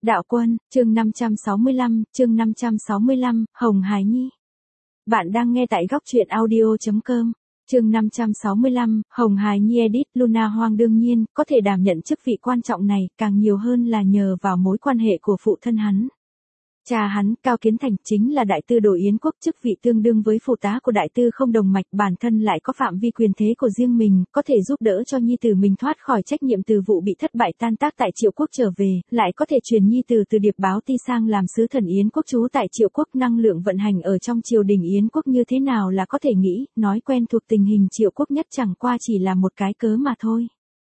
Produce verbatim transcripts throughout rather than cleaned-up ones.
Đạo Quân, chương năm trăm sáu mươi lăm, chương năm trăm sáu mươi lăm, Hồng Hải Nhi. Bạn đang nghe tại góc truyện audio chấm com. Chương năm trăm sáu mươi lăm, Hồng Hải Nhi edit. Luna Hoang đương nhiên có thể đảm nhận chức vị quan trọng này, càng nhiều hơn là nhờ vào mối quan hệ của phụ thân hắn. Cha hắn, Cao Kiến Thành, chính là đại tư đồ Yến quốc, chức vị tương đương với phụ tá của đại tư không đồng mạch, bản thân lại có phạm vi quyền thế của riêng mình, có thể giúp đỡ cho nhi tử mình thoát khỏi trách nhiệm từ vụ bị thất bại tan tác tại Triệu quốc trở về, lại có thể truyền nhi tử từ điệp báo ti sang làm sứ thần Yến quốc trú tại Triệu quốc. Năng lượng vận hành ở trong triều đình Yến quốc như thế nào là có thể nghĩ, nói quen thuộc tình hình Triệu quốc nhất chẳng qua chỉ là một cái cớ mà thôi.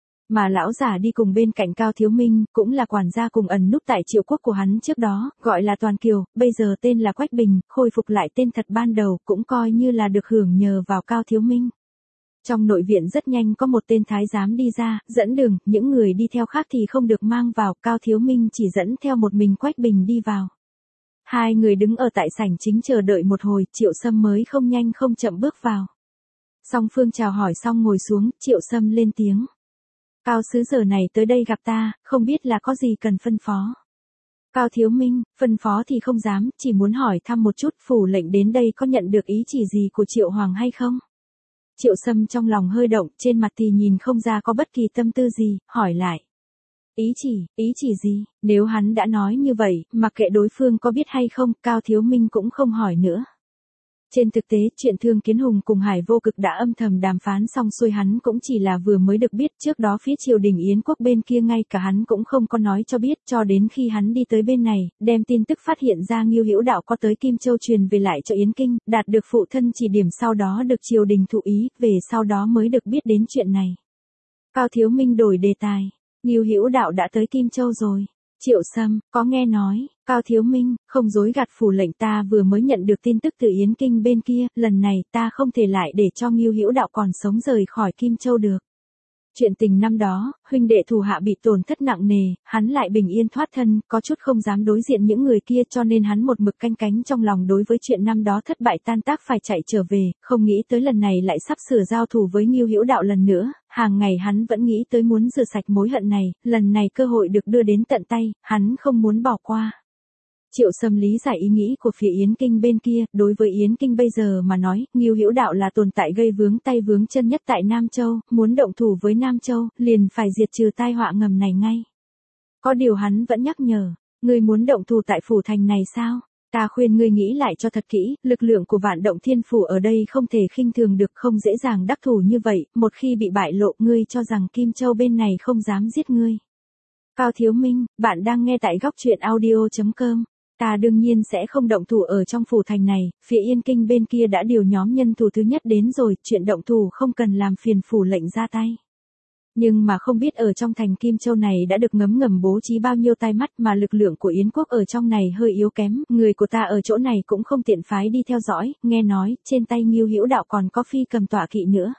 Mà lão giả đi cùng bên cạnh Cao Thiếu Minh, cũng là quản gia cùng ẩn núp tại Triệu quốc của hắn trước đó, gọi là Toàn Kiều, bây giờ tên là Quách Bình, khôi phục lại tên thật ban đầu, cũng coi như là được hưởng nhờ vào Cao Thiếu Minh. Trong nội viện rất nhanh có một tên thái giám đi ra, dẫn đường, những người đi theo khác thì không được mang vào, Cao Thiếu Minh chỉ dẫn theo một mình Quách Bình đi vào. Hai người đứng ở tại sảnh chính chờ đợi một hồi, Triệu Sâm mới không nhanh không chậm bước vào. Song phương chào hỏi xong ngồi xuống, Triệu Sâm lên tiếng. Cao sứ giờ này tới đây gặp ta, không biết là có gì cần phân phó. Cao Thiếu Minh, phân phó thì không dám, chỉ muốn hỏi thăm một chút phủ lệnh đến đây có nhận được ý chỉ gì của Triệu Hoàng hay không? Triệu Sâm trong lòng hơi động, trên mặt thì nhìn không ra có bất kỳ tâm tư gì, hỏi lại. Ý chỉ, ý chỉ gì, nếu hắn đã nói như vậy, mặc kệ đối phương có biết hay không, Cao Thiếu Minh cũng không hỏi nữa. Trên thực tế, chuyện Thương Kiến Hùng cùng Hải Vô Cực đã âm thầm đàm phán xong xuôi, hắn cũng chỉ là vừa mới được biết, trước đó phía triều đình Yến quốc bên kia ngay cả hắn cũng không có nói cho biết, cho đến khi hắn đi tới bên này, đem tin tức phát hiện ra Ngưu Hữu Đạo có tới Kim Châu truyền về lại cho Yến Kinh, đạt được phụ thân chỉ điểm, sau đó được triều đình thụ ý, về sau đó mới được biết đến chuyện này. Cao Thiếu Minh đổi đề tài, Ngưu Hữu Đạo đã tới Kim Châu rồi. Triệu Sâm, có nghe nói. Cao Thiếu Minh, không dối gạt phủ lệnh, ta vừa mới nhận được tin tức từ Yến Kinh bên kia, lần này ta không thể lại để cho Ngưu Hữu Đạo còn sống rời khỏi Kim Châu được. Chuyện tình năm đó, huynh đệ thủ hạ bị tổn thất nặng nề, hắn lại bình yên thoát thân, có chút không dám đối diện những người kia, cho nên hắn một mực canh cánh trong lòng đối với chuyện năm đó thất bại tan tác phải chạy trở về, không nghĩ tới lần này lại sắp sửa giao thủ với Ngưu Hữu Đạo lần nữa, hàng ngày hắn vẫn nghĩ tới muốn rửa sạch mối hận này, lần này cơ hội được đưa đến tận tay, hắn không muốn bỏ qua. Triệu Sâm lý giải ý nghĩ của phía Yến Kinh bên kia, đối với Yến Kinh bây giờ mà nói, Ngưu Hữu Đạo là tồn tại gây vướng tay vướng chân nhất tại Nam Châu, muốn động thủ với Nam Châu, liền phải diệt trừ tai họa ngầm này ngay. Có điều hắn vẫn nhắc nhở, ngươi muốn động thủ tại phủ thành này sao? Ta khuyên ngươi nghĩ lại cho thật kỹ, lực lượng của Vạn Động Thiên Phủ ở đây không thể khinh thường được, không dễ dàng đắc thủ như vậy, một khi bị bại lộ, ngươi cho rằng Kim Châu bên này không dám giết ngươi. Cao Thiếu Minh, bạn đang nghe tại góc truyện audio chấm com. Ta đương nhiên sẽ không động thủ ở trong phủ thành này, phía Yên Kinh bên kia đã điều nhóm nhân thủ thứ nhất đến rồi, chuyện động thủ không cần làm phiền phủ lệnh ra tay. Nhưng mà không biết ở trong thành Kim Châu này đã được ngấm ngầm bố trí bao nhiêu tai mắt, mà lực lượng của Yến quốc ở trong này hơi yếu kém, người của ta ở chỗ này cũng không tiện phái đi theo dõi, nghe nói, trên tay Ngưu Hữu Đạo còn có phi cầm tọa kỵ nữa.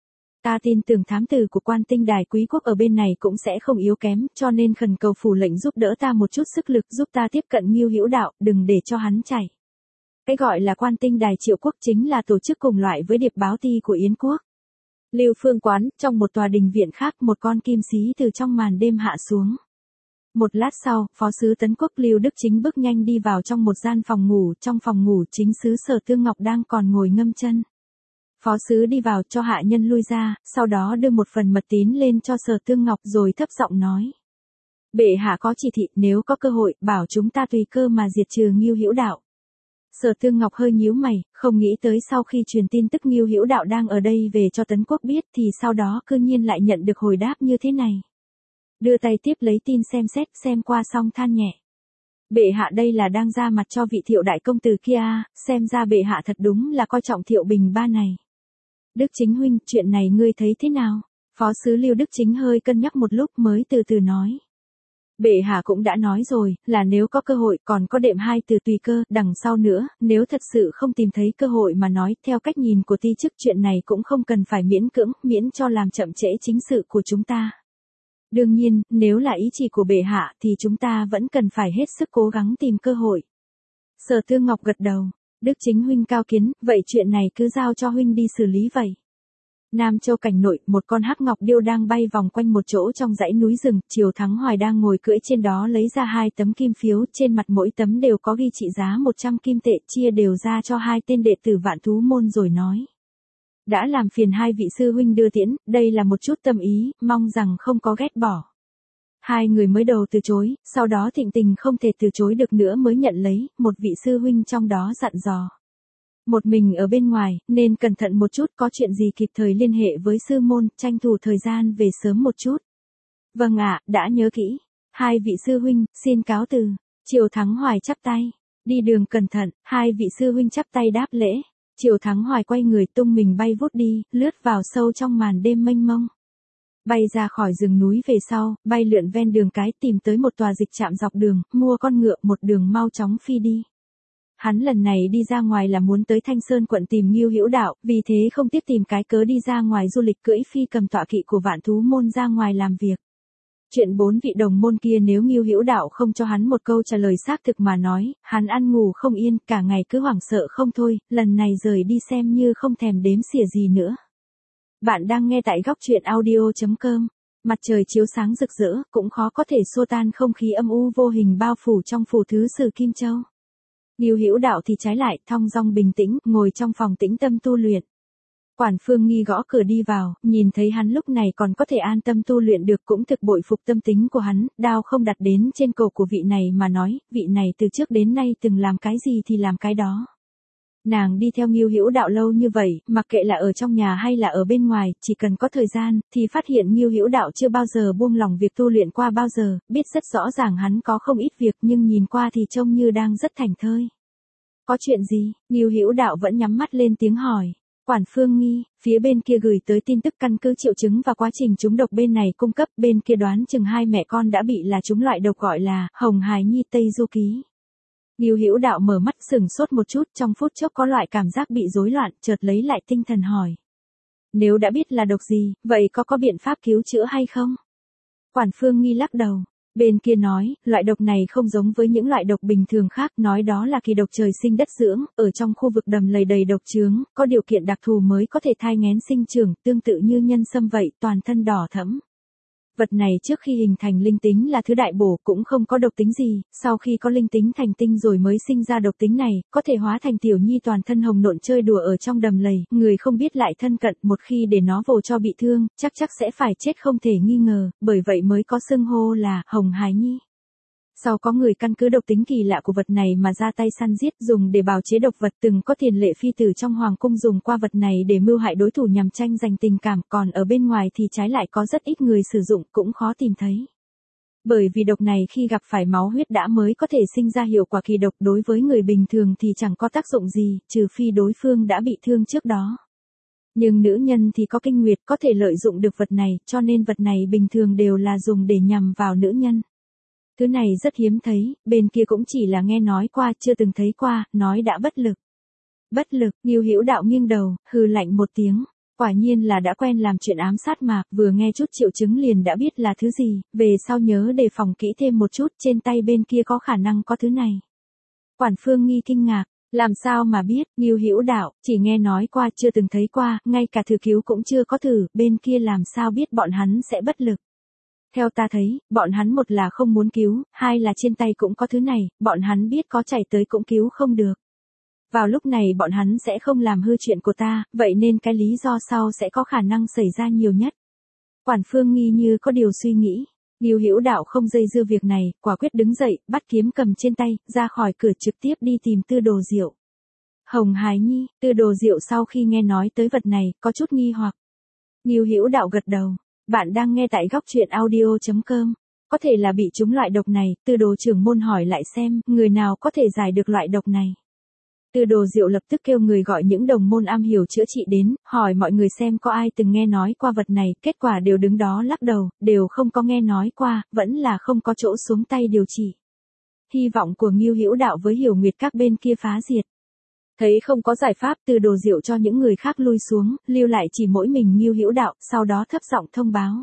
Ta tin tưởng thám tử của Quan Tinh Đài Quý quốc ở bên này cũng sẽ không yếu kém, cho nên khẩn cầu phủ lệnh giúp đỡ ta một chút sức lực, giúp ta tiếp cận Ngưu Hữu Đạo, đừng để cho hắn chạy. Cái gọi là Quan Tinh Đài Triệu quốc chính là tổ chức cùng loại với điệp báo ti của Yến quốc. Lưu Phương Quán, trong một tòa đình viện khác, một con kim xí từ trong màn đêm hạ xuống. Một lát sau, phó sứ Tấn Quốc Lưu Đức Chính bước nhanh đi vào trong một gian phòng ngủ, trong phòng ngủ chính sứ Sở Tương Ngọc đang còn ngồi ngâm chân. Phó sứ đi vào cho hạ nhân lui ra, sau đó đưa một phần mật tín lên cho Sở Tương Ngọc rồi thấp giọng nói. Bệ hạ có chỉ thị, nếu có cơ hội, bảo chúng ta tùy cơ mà diệt trừ Ngưu Hữu Đạo. Sở Tương Ngọc hơi nhíu mày, không nghĩ tới sau khi truyền tin tức Ngưu Hữu Đạo đang ở đây về cho Tấn Quốc biết thì sau đó cư nhiên lại nhận được hồi đáp như thế này. Đưa tay tiếp lấy tin xem xét, xem qua xong than nhẹ. Bệ hạ đây là đang ra mặt cho vị Thiệu đại công tử kia, xem ra bệ hạ thật đúng là coi trọng Thiệu Bình Ba này. Đức Chính huynh, chuyện này ngươi thấy thế nào? Phó sứ Lưu Đức Chính hơi cân nhắc một lúc mới từ từ nói. Bệ hạ cũng đã nói rồi, là nếu có cơ hội, còn có đệm hai từ tùy cơ, đằng sau nữa, nếu thật sự không tìm thấy cơ hội mà nói, theo cách nhìn của ti chức, chuyện này cũng không cần phải miễn cưỡng, miễn cho làm chậm trễ chính sự của chúng ta. Đương nhiên, nếu là ý chỉ của bệ hạ thì chúng ta vẫn cần phải hết sức cố gắng tìm cơ hội. Sở Tương Ngọc gật đầu. Đức Chính huynh cao kiến, vậy chuyện này cứ giao cho huynh đi xử lý vậy. Nam Châu cảnh nội, một con hắc ngọc điêu đang bay vòng quanh một chỗ trong dãy núi rừng, Triều Thắng Hoài đang ngồi cưỡi trên đó lấy ra hai tấm kim phiếu, trên mặt mỗi tấm đều có ghi trị giá một trăm kim tệ, chia đều ra cho hai tên đệ tử Vạn Thú môn rồi nói. Đã làm phiền hai vị sư huynh đưa tiễn, đây là một chút tâm ý, mong rằng không có ghét bỏ. Hai người mới đầu từ chối, sau đó Thịnh Tình không thể từ chối được nữa mới nhận lấy, một vị sư huynh trong đó dặn dò. Một mình ở bên ngoài, nên cẩn thận một chút, có chuyện gì kịp thời liên hệ với sư môn, tranh thủ thời gian về sớm một chút. Vâng ạ, đã nhớ kỹ. Hai vị sư huynh, xin cáo từ. Triều Thắng Hoài chắp tay. Đi đường cẩn thận, hai vị sư huynh chắp tay đáp lễ. Triều Thắng Hoài quay người tung mình bay vút đi, lướt vào sâu trong màn đêm mênh mông. Bay ra khỏi rừng núi về sau, bay lượn ven đường cái tìm tới một tòa dịch trạm dọc đường, mua con ngựa một đường mau chóng phi đi. Hắn lần này đi ra ngoài là muốn tới Thanh Sơn quận tìm Ngưu Hữu Đạo, vì thế không tiếc tìm cái cớ đi ra ngoài du lịch cưỡi phi cầm tọa kỵ của Vạn Thú môn ra ngoài làm việc. Chuyện bốn vị đồng môn kia nếu Ngưu Hữu Đạo không cho hắn một câu trả lời xác thực mà nói, hắn ăn ngủ không yên, cả ngày cứ hoảng sợ không thôi, lần này rời đi xem như không thèm đếm xỉa gì nữa. Bạn đang nghe tại góc truyện audio chấm com. Mặt trời chiếu sáng rực rỡ, cũng khó có thể xua tan không khí âm u vô hình bao phủ trong phủ thứ sử Kim Châu. Ngưu Hữu Đạo thì trái lại, thong dong bình tĩnh, ngồi trong phòng tĩnh tâm tu luyện. Quản Phương Nghi gõ cửa đi vào, nhìn thấy hắn lúc này còn có thể an tâm tu luyện được cũng thực bội phục tâm tính của hắn, đao không đặt đến trên cổ của vị này mà nói, vị này từ trước đến nay từng làm cái gì thì làm cái đó. Nàng đi theo Ngưu Hữu Đạo lâu như vậy, mặc kệ là ở trong nhà hay là ở bên ngoài, chỉ cần có thời gian, thì phát hiện Ngưu Hữu Đạo chưa bao giờ buông lỏng việc tu luyện qua bao giờ, biết rất rõ ràng hắn có không ít việc nhưng nhìn qua thì trông như đang rất thảnh thơi. Có chuyện gì? Ngưu Hữu Đạo vẫn nhắm mắt lên tiếng hỏi. Quản Phương Nghi, phía bên kia gửi tới tin tức căn cứ triệu chứng và quá trình trúng độc bên này cung cấp, bên kia đoán chừng hai mẹ con đã bị là trúng loại độc gọi là Hồng Hài Nhi Tây Du Ký. Ngưu Hữu Đạo mở mắt sừng sốt một chút, trong phút chốc có loại cảm giác bị rối loạn, chợt lấy lại tinh thần hỏi. Nếu đã biết là độc gì, vậy có có biện pháp cứu chữa hay không? Quản Phương Nghi lắc đầu. Bên kia nói, loại độc này không giống với những loại độc bình thường khác, nói đó là kỳ độc trời sinh đất dưỡng, ở trong khu vực đầm lầy đầy độc chướng, có điều kiện đặc thù mới có thể thai nghén sinh trưởng, tương tự như nhân sâm vậy, toàn thân đỏ thẫm. Vật này trước khi hình thành linh tính là thứ đại bổ, cũng không có độc tính gì, sau khi có linh tính thành tinh rồi mới sinh ra độc tính này, có thể hóa thành tiểu nhi toàn thân hồng nộn chơi đùa ở trong đầm lầy, người không biết lại thân cận, một khi để nó vồ cho bị thương, chắc chắc sẽ phải chết không thể nghi ngờ, bởi vậy mới có xưng hô là Hồng Hài Nhi. Sau có người căn cứ độc tính kỳ lạ của vật này mà ra tay săn giết, dùng để bào chế độc vật, từng có tiền lệ phi tử trong hoàng cung dùng qua vật này để mưu hại đối thủ nhằm tranh giành tình cảm, còn ở bên ngoài thì trái lại có rất ít người sử dụng, cũng khó tìm thấy. Bởi vì độc này khi gặp phải máu huyết đã mới có thể sinh ra hiệu quả kỳ độc, đối với người bình thường thì chẳng có tác dụng gì, trừ phi đối phương đã bị thương trước đó. Nhưng nữ nhân thì có kinh nguyệt, có thể lợi dụng được vật này, cho nên vật này bình thường đều là dùng để nhằm vào nữ nhân. Thứ này rất hiếm thấy, bên kia cũng chỉ là nghe nói qua, chưa từng thấy qua, nói đã bất lực. Bất lực, Ngưu Hữu Đạo nghiêng đầu, hừ lạnh một tiếng. Quả nhiên là đã quen làm chuyện ám sát mà, vừa nghe chút triệu chứng liền đã biết là thứ gì, về sau nhớ đề phòng kỹ thêm một chút, trên tay bên kia có khả năng có thứ này. Quản Phương Nghi kinh ngạc, làm sao mà biết, Ngưu Hữu Đạo, chỉ nghe nói qua chưa từng thấy qua, ngay cả thử cứu cũng chưa có thử, bên kia làm sao biết bọn hắn sẽ bất lực. Theo ta thấy, bọn hắn một là không muốn cứu, hai là trên tay cũng có thứ này, bọn hắn biết có chạy tới cũng cứu không được. Vào lúc này bọn hắn sẽ không làm hư chuyện của ta, vậy nên cái lý do sau sẽ có khả năng xảy ra nhiều nhất. Quản Phương Nghi như có điều suy nghĩ. Ngưu Hữu Đạo không dây dưa việc này, quả quyết đứng dậy, bắt kiếm cầm trên tay, ra khỏi cửa trực tiếp đi tìm Tư Đồ Diệu. Hồng Hài Nhi, Tư Đồ Diệu sau khi nghe nói tới vật này, có chút nghi hoặc. Ngưu Hữu Đạo gật đầu. Bạn đang nghe tại góc truyện audio chấm com. Có thể là bị trúng loại độc này, Tư Đồ trưởng môn hỏi lại xem, người nào có thể giải được loại độc này. Tư Đồ Diệu lập tức kêu người gọi những đồng môn am hiểu chữa trị đến, hỏi mọi người xem có ai từng nghe nói qua vật này, kết quả đều đứng đó lắc đầu, đều không có nghe nói qua, vẫn là không có chỗ xuống tay điều trị. Hy vọng của Ngưu Hữu Đạo với Hiểu Nguyệt các bên kia phá diệt. Thấy không có giải pháp, Tư Đồ Diệu cho những người khác lui xuống, lưu lại chỉ mỗi mình Ngưu Hữu Đạo, sau đó thấp giọng thông báo.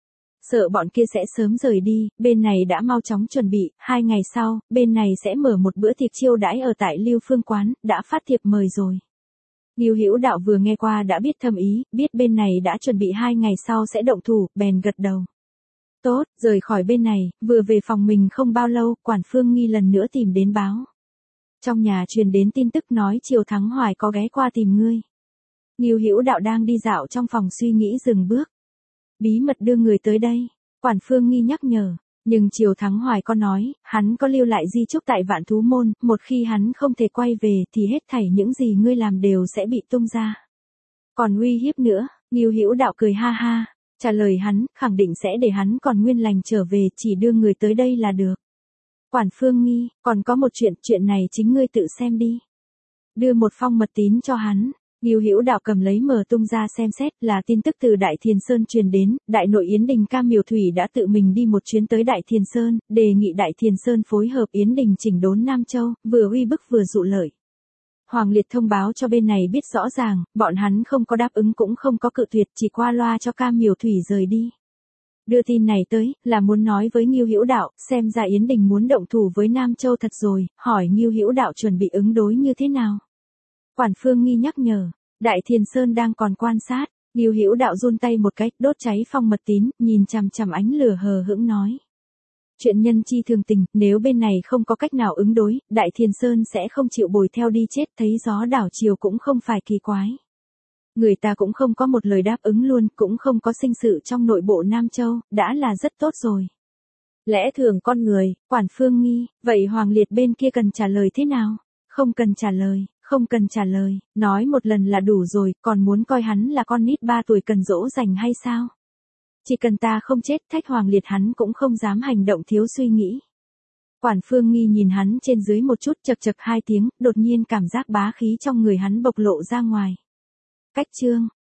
Sợ bọn kia sẽ sớm rời đi, bên này đã mau chóng chuẩn bị, hai ngày sau, bên này sẽ mở một bữa tiệc chiêu đãi ở tại Lưu Phương Quán, đã phát thiệp mời rồi. Ngưu Hữu Đạo vừa nghe qua đã biết thâm ý, biết bên này đã chuẩn bị hai ngày sau sẽ động thủ, bèn gật đầu. Tốt, rời khỏi bên này, vừa về phòng mình không bao lâu, Quản Phương Nghi lần nữa tìm đến báo. Trong nhà truyền đến tin tức nói Triều Thắng Hoài có ghé qua tìm ngươi. Ngưu Hữu Đạo đang đi dạo trong phòng suy nghĩ dừng bước. Bí mật đưa người tới đây, Quản Phương Nghi nhắc nhở. Nhưng Triều Thắng Hoài có nói, hắn có lưu lại di chúc tại Vạn Thú Môn, một khi hắn không thể quay về thì hết thảy những gì ngươi làm đều sẽ bị tung ra. Còn uy hiếp nữa, Ngưu Hữu Đạo cười ha ha, trả lời hắn, khẳng định sẽ để hắn còn nguyên lành trở về, chỉ đưa người tới đây là được. Quản Phương Nghi, còn có một chuyện, chuyện này chính ngươi tự xem đi. Đưa một phong mật tín cho hắn. Ngưu Hữu Đạo cầm lấy mở tung ra xem xét, là tin tức từ Đại Thiền Sơn truyền đến, Đại nội Yến Đình Cam Miểu Thủy đã tự mình đi một chuyến tới Đại Thiền Sơn, đề nghị Đại Thiền Sơn phối hợp Yến Đình chỉnh đốn Nam Châu, vừa uy bức vừa dụ lợi. Hoàng Liệt thông báo cho bên này biết rõ ràng, bọn hắn không có đáp ứng cũng không có cự tuyệt, chỉ qua loa cho Cam Miểu Thủy rời đi. Đưa tin này tới, là muốn nói với Ngưu Hữu Đạo, xem ra Yến Đình muốn động thủ với Nam Châu thật rồi, hỏi Ngưu Hữu Đạo chuẩn bị ứng đối như thế nào. Quản Phương Nghi nhắc nhở, Đại Thiền Sơn đang còn quan sát, Ngưu Hữu Đạo run tay một cái, đốt cháy phong mật tín, nhìn chằm chằm ánh lửa hờ hững nói. Chuyện nhân chi thường tình, nếu bên này không có cách nào ứng đối, Đại Thiền Sơn sẽ không chịu bồi theo đi chết, thấy gió đảo chiều cũng không phải kỳ quái. Người ta cũng không có một lời đáp ứng luôn, cũng không có sinh sự trong nội bộ Nam Châu, đã là rất tốt rồi. Lẽ thường con người, Quản Phương Nghi, vậy Hoàng Liệt bên kia cần trả lời thế nào? Không cần trả lời. Không cần trả lời, nói một lần là đủ rồi, còn muốn coi hắn là con nít ba tuổi cần dỗ dành hay sao? Chỉ cần ta không chết, Thách Hoàng Liệt hắn cũng không dám hành động thiếu suy nghĩ. Quản Phương Nghi nhìn hắn trên dưới một chút, chật chật hai tiếng, đột nhiên cảm giác bá khí trong người hắn bộc lộ ra ngoài. Cách chương